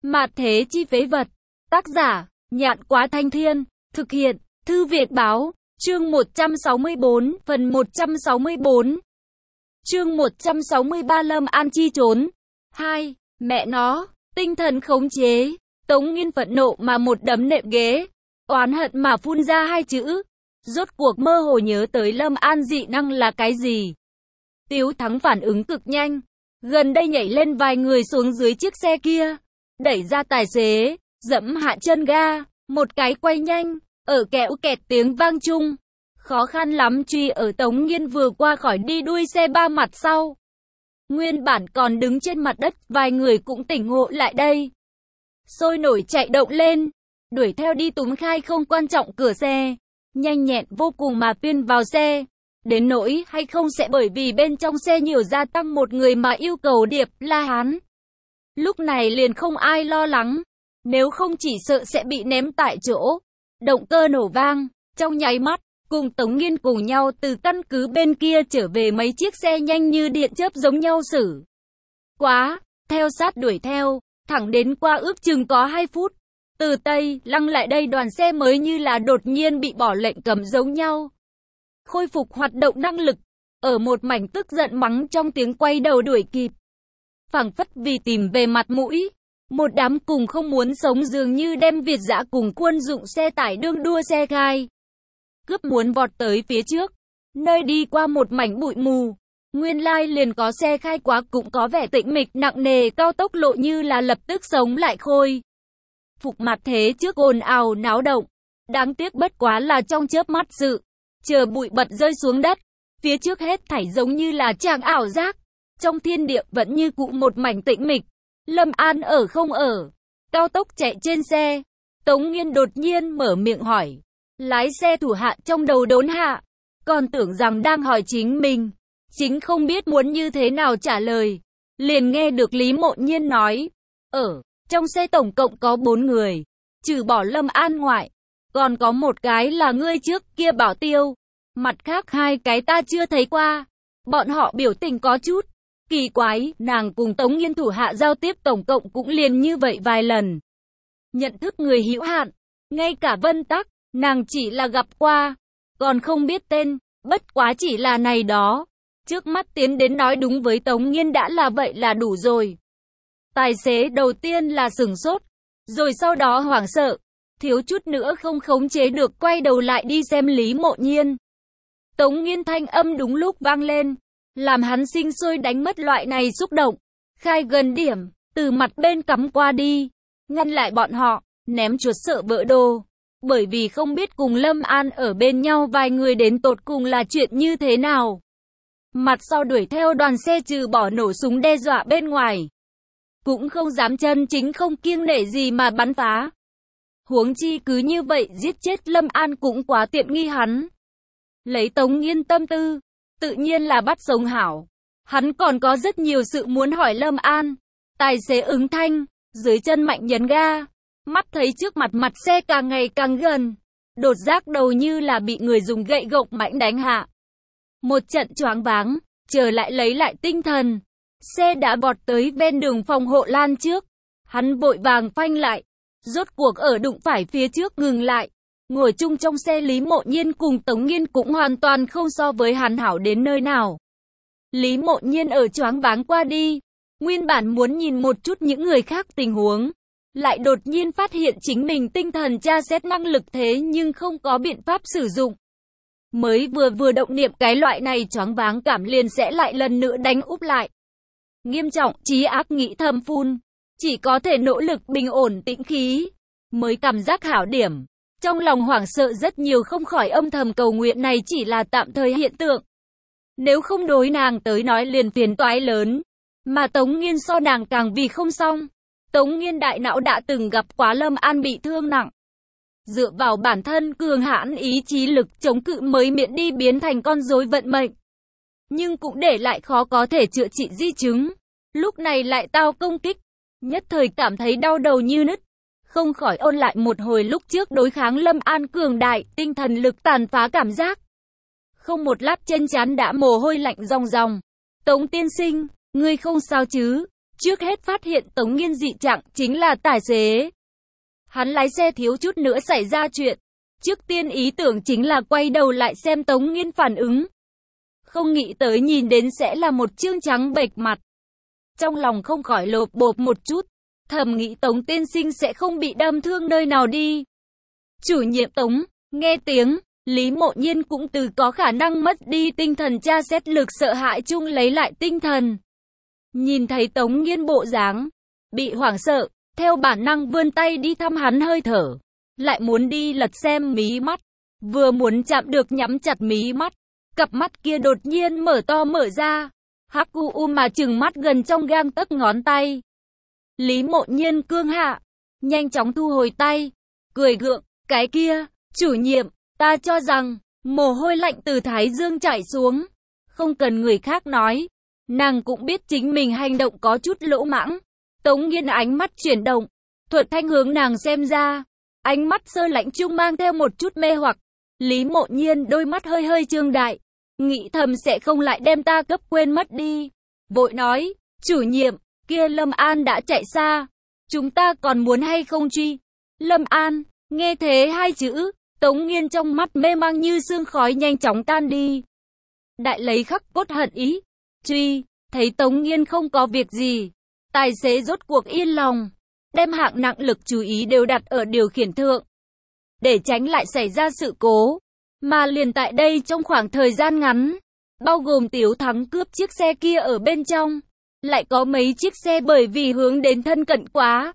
Mạt thế chi phế vật. Tác giả, Nhạn Quá Thanh Thiên. Thực hiện, Thư Việt Báo. Chương 164, phần 164. Chương 163 Lâm An chi trốn. 2. Mẹ nó, tinh thần khống chế. Tống Nghiên phẫn nộ mà một đấm nệm ghế. Oán hận mà phun ra hai chữ. Rốt cuộc mơ hồ nhớ tới Lâm An dị năng là cái gì. Tiếu Thắng phản ứng cực nhanh. Gần đây nhảy lên vài người xuống dưới chiếc xe kia. Đẩy ra tài xế, dẫm hạ chân ga, một cái quay nhanh, ở kẽo kẹt tiếng vang chung. Khó khăn lắm truy ở Tống Nghiên vừa qua khỏi đi đuôi xe ba mặt sau. Nguyên bản còn đứng trên mặt đất, vài người cũng tỉnh ngộ lại đây. Sôi nổi chạy động lên, đuổi theo đi túm khai không quan trọng cửa xe. Nhanh nhẹn vô cùng mà phiên vào xe. Đến nỗi hay không sẽ bởi vì bên trong xe nhiều gia tăng một người mà yêu cầu Điệp La Hán. Lúc này liền không ai lo lắng. Nếu không chỉ sợ sẽ bị ném tại chỗ. Động cơ nổ vang, trong nháy mắt, cùng Tống Nghiên cùng nhau từ căn cứ bên kia trở về mấy chiếc xe nhanh như điện chớp giống nhau xử. Quá, theo sát đuổi theo, thẳng đến qua ước chừng có 2 phút. Từ Tây, Lăng lại đây đoàn xe mới như là đột nhiên bị bỏ lệnh cấm giống nhau. Khôi phục hoạt động năng lực, ở một mảnh tức giận mắng trong tiếng quay đầu đuổi kịp. Phảng phất vì tìm về mặt mũi, một đám cùng không muốn sống dường như đem Việt Dã cùng quân dụng xe tải đương đua xe gai. Cướp muốn vọt tới phía trước, nơi đi qua một mảnh bụi mù. Nguyên lai liền có xe khai quá cũng có vẻ tĩnh mịch nặng nề cao tốc lộ như là lập tức sống lại khôi. Phục mặt thế trước ồn ào náo động. Đáng tiếc bất quá là trong chớp mắt sự. Chờ bụi bật rơi xuống đất. Phía trước hết thảy giống như là tràng ảo giác. Trong thiên địa vẫn như cũ một mảnh tĩnh mịch. Lâm An ở không ở. Cao tốc chạy trên xe. Tống Nghiên đột nhiên mở miệng hỏi. Lái xe thủ hạ trong đầu đốn hạ. Còn tưởng rằng đang hỏi chính mình. Chính không biết muốn như thế nào trả lời. Liền nghe được Lý Mộ Nhiên nói. Trong xe tổng cộng có 4 người. Trừ bỏ Lâm An ngoại. Còn có một cái là ngươi trước kia bảo tiêu. Mặt khác 2 cái ta chưa thấy qua. Bọn họ biểu tình có chút kỳ quái. Nàng cùng Tống Nghiên thủ hạ giao tiếp tổng cộng cũng liền như vậy vài lần. Nhận thức người hữu hạn. Ngay cả Vân Tắc, nàng chỉ là gặp qua. Còn không biết tên. Bất quá chỉ là này đó. Trước mắt tiến đến nói đúng với Tống Nghiên đã là vậy là đủ rồi. Tài xế đầu tiên là sửng sốt. Rồi sau đó hoảng sợ. Thiếu chút nữa không khống chế được quay đầu lại đi xem Lý Mộ Nhiên. Tống Nghiên thanh âm đúng lúc vang lên. Làm hắn sinh sôi đánh mất loại này xúc động. Khai gần điểm, từ mặt bên cắm qua đi. Ngăn lại bọn họ, ném chuột sợ vỡ đồ. Bởi vì không biết cùng Lâm An ở bên nhau vài người đến tột cùng là chuyện như thế nào. Mặt sau đuổi theo đoàn xe trừ bỏ nổ súng đe dọa bên ngoài. Cũng không dám chân chính không kiêng nể gì mà bắn phá. Huống chi cứ như vậy giết chết Lâm An cũng quá tiện nghi hắn. Lấy Tống Nghiên tâm tư, tự nhiên là bắt sống hảo. Hắn còn có rất nhiều sự muốn hỏi Lâm An. Tài xế ứng thanh, dưới chân mạnh nhấn ga. Mắt thấy trước mặt xe càng ngày càng gần. Đột giác đầu như là bị người dùng gậy gộc mạnh đánh hạ. Một trận choáng váng, trở lại lấy lại tinh thần. Xe đã vọt tới ven đường phòng hộ lan trước. Hắn vội vàng phanh lại. Rốt cuộc ở đụng phải phía trước ngừng lại. Ngồi chung trong xe Lý Mộ Nhiên cùng Tống Nghiên cũng hoàn toàn không so với hắn hảo đến nơi nào. Lý Mộ Nhiên ở choáng váng qua đi. Nguyên bản muốn nhìn một chút những người khác tình huống. Lại đột nhiên phát hiện chính mình tinh thần tra xét năng lực thế nhưng không có biện pháp sử dụng. Mới vừa động niệm cái loại này choáng váng cảm liền sẽ lại lần nữa đánh úp lại. Nghiêm trọng, trí ác nghĩ thầm phun. Chỉ có thể nỗ lực bình ổn tĩnh khí. Mới cảm giác hảo điểm. Trong lòng hoảng sợ rất nhiều không khỏi âm thầm cầu nguyện này chỉ là tạm thời hiện tượng. Nếu không đối nàng tới nói liền phiền toái lớn. Mà Tống Nghiên so nàng càng vì không xong. Tống Nghiên đại não đã từng gặp quá Lâm An bị thương nặng. Dựa vào bản thân cường hãn ý chí lực chống cự mới miễn đi biến thành con rối vận mệnh. Nhưng cũng để lại khó có thể chữa trị di chứng. Lúc này lại tao công kích. Nhất thời cảm thấy đau đầu như nứt. Không khỏi ôn lại một hồi lúc trước đối kháng Lâm An cường đại, tinh thần lực tàn phá cảm giác. Không một lát trên trán đã mồ hôi lạnh ròng ròng. Tống tiên sinh, ngươi không sao chứ? Trước hết phát hiện Tống Nghiên dị trạng chính là tài xế. Hắn lái xe thiếu chút nữa xảy ra chuyện. Trước tiên ý tưởng chính là quay đầu lại xem Tống Nghiên phản ứng. Không nghĩ tới nhìn đến sẽ là một trương trắng bệch mặt. Trong lòng không khỏi lột bột một chút. Thầm nghĩ Tống tiên sinh sẽ không bị đâm thương nơi nào đi. Chủ nhiệm Tống, nghe tiếng, Lý Mộ Nhiên cũng từ có khả năng mất đi tinh thần tra xét lực sợ hãi chung lấy lại tinh thần. Nhìn thấy Tống Nghiên bộ dáng, bị hoảng sợ, theo bản năng vươn tay đi thăm hắn hơi thở. Lại muốn đi lật xem mí mắt. Vừa muốn chạm được nhắm chặt mí mắt. Cặp mắt kia đột nhiên mở to mở ra. Hắc mà chừng mắt gần trong gang tấc ngón tay. Lý Mộ Nhiên cương hạ. Nhanh chóng thu hồi tay. Cười gượng, cái kia, chủ nhiệm, ta cho rằng, mồ hôi lạnh từ thái dương chảy xuống. Không cần người khác nói. Nàng cũng biết chính mình hành động có chút lỗ mãng. Tống Nghiên ánh mắt chuyển động. Thuật Thanh hướng nàng xem ra. Ánh mắt sơ lãnh chung mang theo một chút mê hoặc. Lý Mộ Nhiên đôi mắt hơi hơi trương đại. Nghĩ thầm sẽ không lại đem ta cấp quên mất đi. Vội nói, chủ nhiệm, kia Lâm An đã chạy xa. Chúng ta còn muốn hay không truy? Lâm An, nghe thế hai chữ, Tống Nghiên trong mắt mê mang như sương khói nhanh chóng tan đi. Đại lấy khắc cốt hận ý. Truy, thấy Tống Nghiên không có việc gì. Tài xế rốt cuộc yên lòng. Đem hạng nặng lực chú ý đều đặt ở điều khiển thượng. Để tránh lại xảy ra sự cố. Mà liền tại đây trong khoảng thời gian ngắn. Bao gồm Tiếu Thắng cướp chiếc xe kia ở bên trong. Lại có mấy chiếc xe bởi vì hướng đến thân cận quá.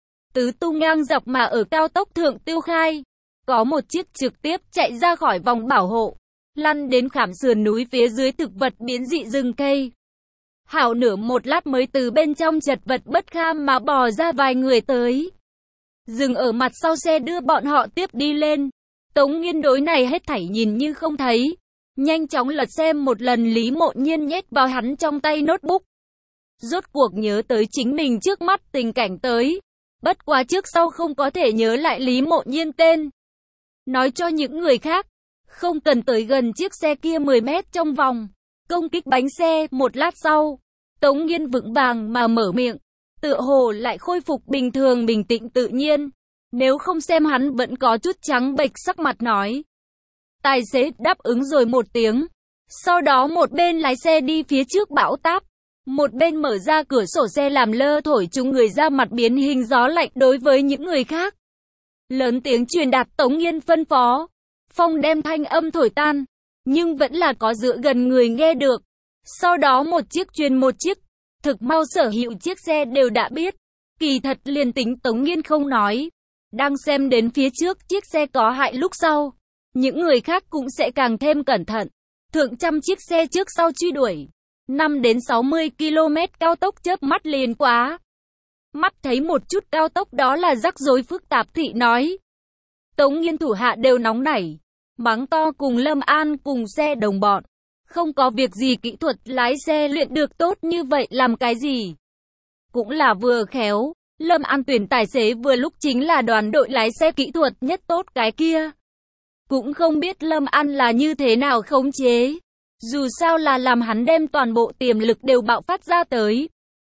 Tứ tung ngang dọc mà ở cao tốc thượng tiêu khai. Có một chiếc trực tiếp chạy ra khỏi vòng bảo hộ. Lăn đến khảm sườn núi phía dưới thực vật biến dị rừng cây. Hảo nửa một lát mới từ bên trong chật vật bất kham mà bò ra vài người tới. Dừng ở mặt sau xe đưa bọn họ tiếp đi lên. Tống Nghiên đối này hết thảy nhìn như không thấy. Nhanh chóng lật xem một lần Lý Mộ Nhiên nhét vào hắn trong tay notebook. Rốt cuộc nhớ tới chính mình trước mắt tình cảnh tới. Bất quá trước sau không có thể nhớ lại Lý Mộ Nhiên tên. Nói cho những người khác. Không cần tới gần chiếc xe kia 10 mét trong vòng. Công kích bánh xe một lát sau. Tống Nghiên vững vàng mà mở miệng. Tựa hồ lại khôi phục bình thường bình tĩnh tự nhiên. Nếu không xem hắn vẫn có chút trắng bệch sắc mặt nói. Tài xế đáp ứng rồi một tiếng. Sau đó một bên lái xe đi phía trước bão táp. Một bên mở ra cửa sổ xe làm lơ thổi chúng người ra mặt biến hình gió lạnh đối với những người khác. Lớn tiếng truyền đạt Tống Nghiên phân phó. Phong đem thanh âm thổi tan. Nhưng vẫn là có dựa gần người nghe được. Sau đó một chiếc truyền một chiếc. Thực mau sở hữu chiếc xe đều đã biết. Kỳ thật liền tính Tống Nghiên không nói. Đang xem đến phía trước chiếc xe có hại lúc sau. Những người khác cũng sẽ càng thêm cẩn thận. Thượng trăm chiếc xe trước sau truy đuổi. 5 đến 60 km cao tốc chớp mắt liền quá. Mắt thấy một chút cao tốc đó là rắc rối phức tạp thị nói. Tống Nghiên thủ hạ đều nóng nảy. Mắng to cùng Lâm An cùng xe đồng bọn. Không có việc gì kỹ thuật lái xe luyện được tốt như vậy làm cái gì. Cũng là vừa khéo. Lâm An tuyển tài xế vừa lúc chính là đoàn đội lái xe kỹ thuật nhất tốt cái kia. Cũng không biết Lâm An là như thế nào khống chế. Dù sao là làm hắn đem toàn bộ tiềm lực đều bạo phát ra tới.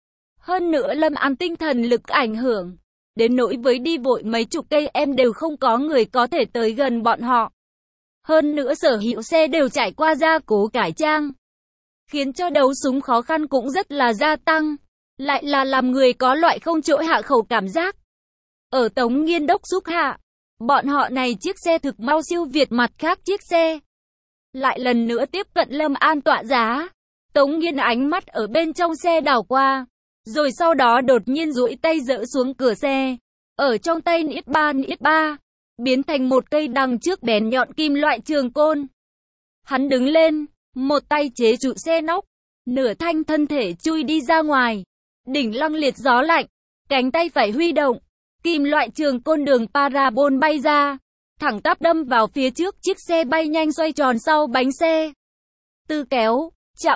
Hơn nữa Lâm An tinh thần lực ảnh hưởng. Đến nỗi với đi vội mấy chục cây em đều không có người có thể tới gần bọn họ. Hơn nữa sở hữu xe đều trải qua gia cố cải trang. Khiến cho đấu súng khó khăn cũng rất là gia tăng. Lại là làm người có loại không chỗ hạ khẩu cảm giác. Ở Tống Nghiên đốc xúc hạ. Bọn họ này chiếc xe thực mau siêu việt mặt khác chiếc xe. Lại lần nữa tiếp cận Lâm An tọa giá. Tống Nghiên ánh mắt ở bên trong xe đảo qua. Rồi sau đó đột nhiên duỗi tay dỡ xuống cửa xe. Ở trong tay niết ba. Biến thành một cây đằng trước bén nhọn kim loại trường côn. Hắn đứng lên. Một tay chế trụ xe nóc. Nửa thanh thân thể chui đi ra ngoài. Đỉnh lăng liệt gió lạnh. Cánh tay phải huy động. Kim loại trường côn đường parabol bay ra. Thẳng tắp đâm vào phía trước chiếc xe bay nhanh xoay tròn sau bánh xe. Tư kéo.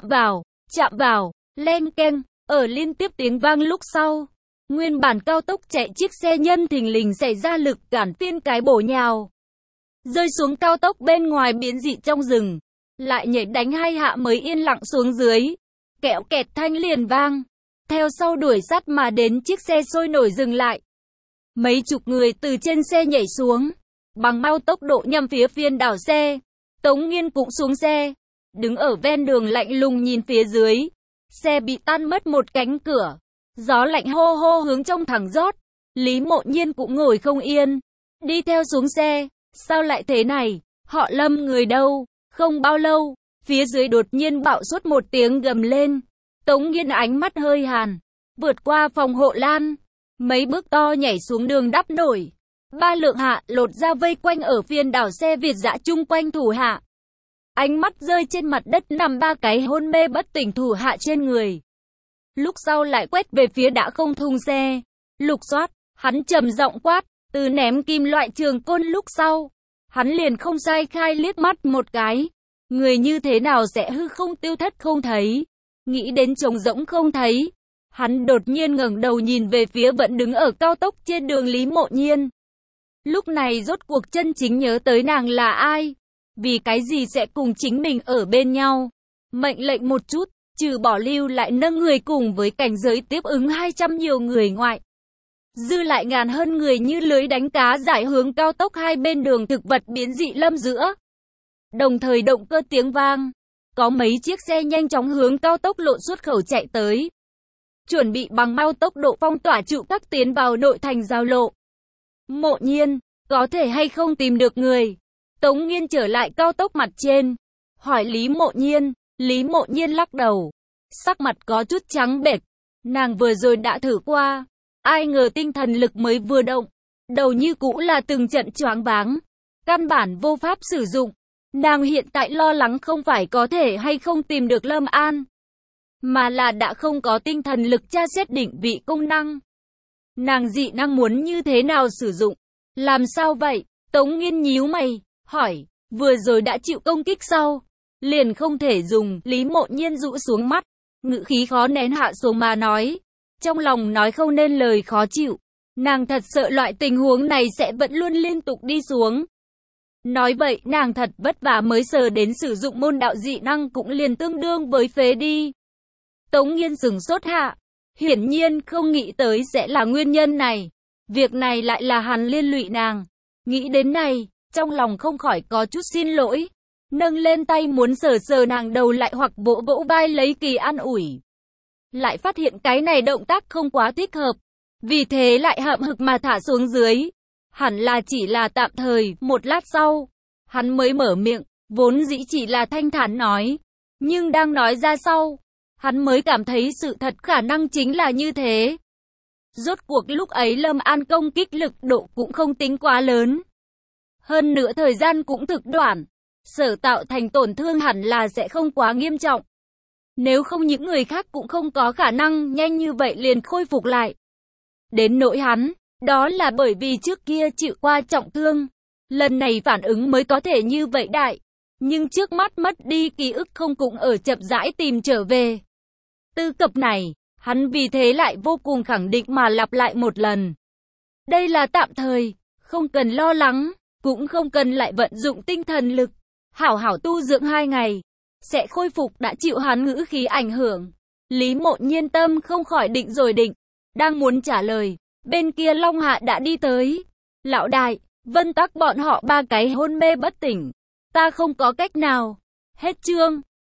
Chạm vào. Len keng. Ở liên tiếp tiếng vang lúc sau. Nguyên bản cao tốc chạy chiếc xe nhân thình lình xảy ra lực cản phiên cái bổ nhào. Rơi xuống cao tốc bên ngoài biến dị trong rừng. Lại nhảy đánh hai hạ mới yên lặng xuống dưới. Kẹo kẹt thanh liền vang. theo sau đuổi sát mà đến chiếc xe sôi nổi dừng lại. Mấy chục người từ trên xe nhảy xuống, bằng bao tốc độ nhằm phía phiên đảo xe. Tống Nghiên cũng xuống xe, đứng ở ven đường lạnh lùng nhìn phía dưới. Xe bị tan mất một cánh cửa, gió lạnh hô hô hướng trong thẳng rót. Lý Mộ Nhiên cũng ngồi không yên, đi theo xuống xe. Sao lại thế này? Họ Lâm người đâu? Không bao lâu, phía dưới đột nhiên bạo suốt một tiếng gầm lên. Tống Nghiên ánh mắt hơi hàn, vượt qua phòng hộ lan, mấy bước to nhảy xuống đường đắp nổi. 3 lượng hạ lột ra vây quanh ở phiên đảo xe Việt dã chung quanh thủ hạ. Ánh mắt rơi trên mặt đất nằm 3 cái hôn mê bất tỉnh thủ hạ trên người. Lúc sau lại quét về phía đã không thùng xe. Lục Soát, hắn trầm giọng quát, từ ném kim loại trường côn lúc sau. Hắn liền không sai khai liếc mắt một cái. Người như thế nào sẽ hư không tiêu thất không thấy. Nghĩ đến trống rỗng không thấy. Hắn đột nhiên ngẩng đầu nhìn về phía vẫn đứng ở cao tốc trên đường Lý Mộ Nhiên. Lúc này rốt cuộc chân chính nhớ tới nàng là ai. Vì cái gì sẽ cùng chính mình ở bên nhau. Mệnh lệnh một chút, trừ bỏ lưu lại nâng người cùng với cảnh giới tiếp ứng 200 nhiều người ngoại. Dư lại ngàn hơn người như lưới đánh cá giải hướng cao tốc hai bên đường thực vật biến dị lâm giữa. Đồng thời động cơ tiếng vang. Có mấy chiếc xe nhanh chóng hướng cao tốc lộ xuất khẩu chạy tới. Chuẩn bị bằng mau tốc độ phong tỏa trụ các tiến vào nội thành giao lộ. Mộ Nhiên, có thể hay không tìm được người? Tống Nghiên trở lại cao tốc mặt trên, hỏi Lý Mộ Nhiên. Lý Mộ Nhiên lắc đầu, sắc mặt có chút trắng bệch. Nàng vừa rồi đã thử qua, ai ngờ tinh thần lực mới vừa động, đầu như cũ là từng trận choáng váng, căn bản vô pháp sử dụng. Nàng hiện tại lo lắng không phải có thể hay không tìm được Lâm An, mà là đã không có tinh thần lực tra xét định vị công năng. Nàng dị năng muốn như thế nào sử dụng? Làm sao vậy? Tống Nghiên nhíu mày, hỏi, vừa rồi đã chịu công kích sau, liền không thể dùng. Lý Mộ Nhiên rũ xuống mắt, ngữ khí khó nén hạ xuống mà nói, trong lòng nói không nên lời khó chịu. Nàng thật sợ loại tình huống này sẽ vẫn luôn liên tục đi xuống. Nói vậy nàng thật vất vả mới sờ đến sử dụng môn đạo dị năng cũng liền tương đương với phế đi. Tống Nghiên sửng sốt hạ, hiển nhiên không nghĩ tới sẽ là nguyên nhân này. Việc này lại là hắn liên lụy nàng. Nghĩ đến này, trong lòng không khỏi có chút xin lỗi. Nâng lên tay muốn sờ sờ nàng đầu lại hoặc vỗ vỗ vai lấy kỳ an ủi. Lại phát hiện cái này động tác không quá thích hợp. Vì thế lại hậm hực mà thả xuống dưới. Hẳn là chỉ là tạm thời. Một lát sau, hắn mới mở miệng, vốn dĩ chỉ là thanh thản nói. Nhưng đang nói ra sau, hắn mới cảm thấy sự thật khả năng chính là như thế. Rốt cuộc lúc ấy Lâm An công kích lực độ cũng không tính quá lớn. Hơn nữa thời gian cũng thực đoạn. Sở tạo thành tổn thương hẳn là sẽ không quá nghiêm trọng. Nếu không những người khác cũng không có khả năng nhanh như vậy liền khôi phục lại. Đến nỗi hắn, đó là bởi vì trước kia chịu qua trọng thương. Lần này phản ứng mới có thể như vậy đại. Nhưng trước mắt mất đi ký ức không cũng ở chậm rãi tìm trở về. Tư cập này, hắn vì thế lại vô cùng khẳng định mà lặp lại một lần. Đây là tạm thời, không cần lo lắng, cũng không cần lại vận dụng tinh thần lực. Hảo hảo tu dưỡng 2 ngày, sẽ khôi phục. Đã chịu hắn ngữ khí ảnh hưởng. Lý Mộ Nhiên tâm không khỏi định rồi định. Đang muốn trả lời, bên kia Long Hạ đã đi tới. Lão đại, Vân Tắc bọn họ 3 cái hôn mê bất tỉnh. Ta không có cách nào. Hết chương.